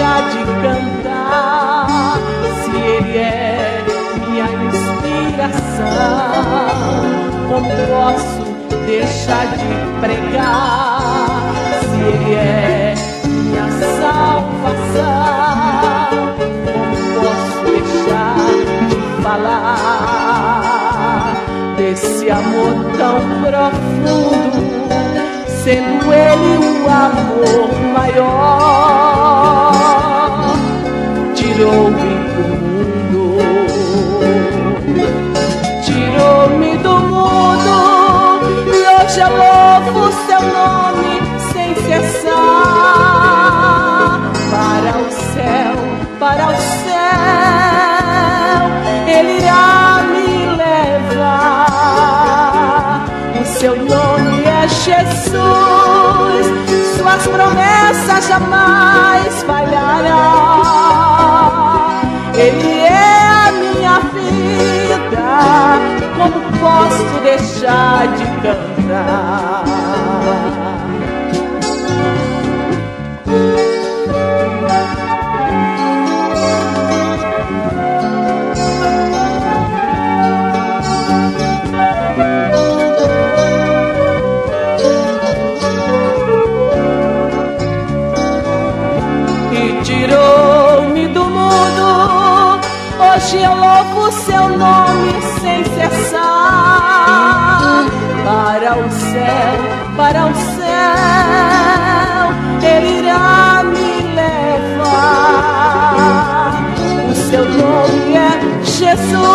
deixar de cantar, se Ele é minha inspiração, como posso deixar de pregar, se Ele é minha salvação, como posso deixar de falar desse amor tão profundo, sendo Ele o amor maior. Tirou-me do mundo, tirou-me do mundo, e hoje eu louvo seu nome sem cessar. Para o céu, para o céu, Ele irá me levar. O seu nome é Jesus, suas promessas jamais falharão. Ele é a minha vida, como posso deixar de cantar? Tirou-me do mundo, hoje eu louvo seu nome sem cessar. Para o céu, Ele irá me levar. O seu nome é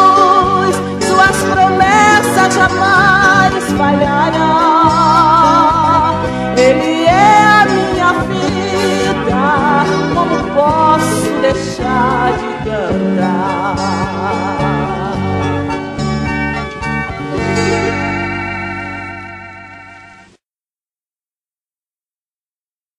Jesus, suas promessas jamais falharão.